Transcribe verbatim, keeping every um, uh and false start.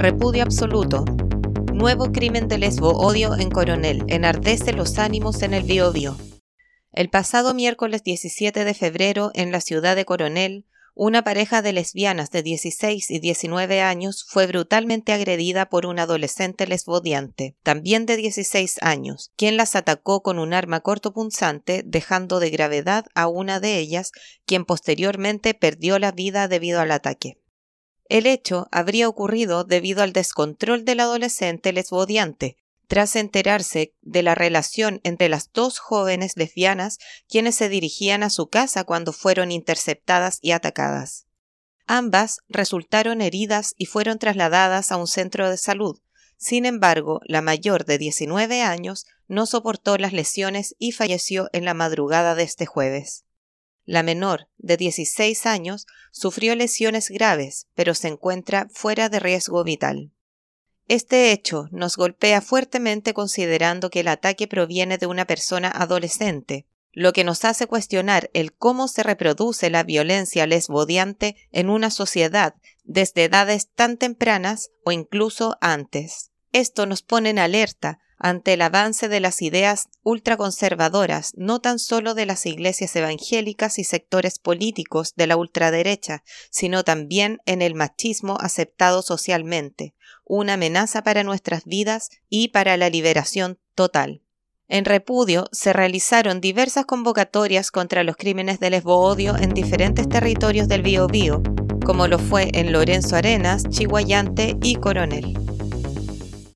Repudio absoluto. Nuevo crimen de lesbo-odio en Coronel. Enardece los ánimos en el Biobío. El pasado miércoles diecisiete de febrero, en la ciudad de Coronel, una pareja de lesbianas de dieciséis y diecinueve años fue brutalmente agredida por un adolescente lesbodiante, también de dieciséis años, quien las atacó con un arma cortopunzante, dejando de gravedad a una de ellas, quien posteriormente perdió la vida debido al ataque. El hecho habría ocurrido debido al descontrol del adolescente lesbodiante, tras enterarse de la relación entre las dos jóvenes lesbianas quienes se dirigían a su casa cuando fueron interceptadas y atacadas. Ambas resultaron heridas y fueron trasladadas a un centro de salud. Sin embargo, la mayor de diecinueve años no soportó las lesiones y falleció en la madrugada de este jueves. La menor, de dieciséis años, sufrió lesiones graves, pero se encuentra fuera de riesgo vital. Este hecho nos golpea fuertemente considerando que el ataque proviene de una persona adolescente, lo que nos hace cuestionar el cómo se reproduce la violencia lesbodiante en una sociedad desde edades tan tempranas o incluso antes. Esto nos pone en alerta ante el avance de las ideas ultraconservadoras, no tan solo de las iglesias evangélicas y sectores políticos de la ultraderecha, sino también en el machismo aceptado socialmente, una amenaza para nuestras vidas y para la liberación total. En repudio, se realizaron diversas convocatorias contra los crímenes de lesbo-odio en diferentes territorios del Biobío, como lo fue en Lorenzo Arenas, Chiguayante y Coronel.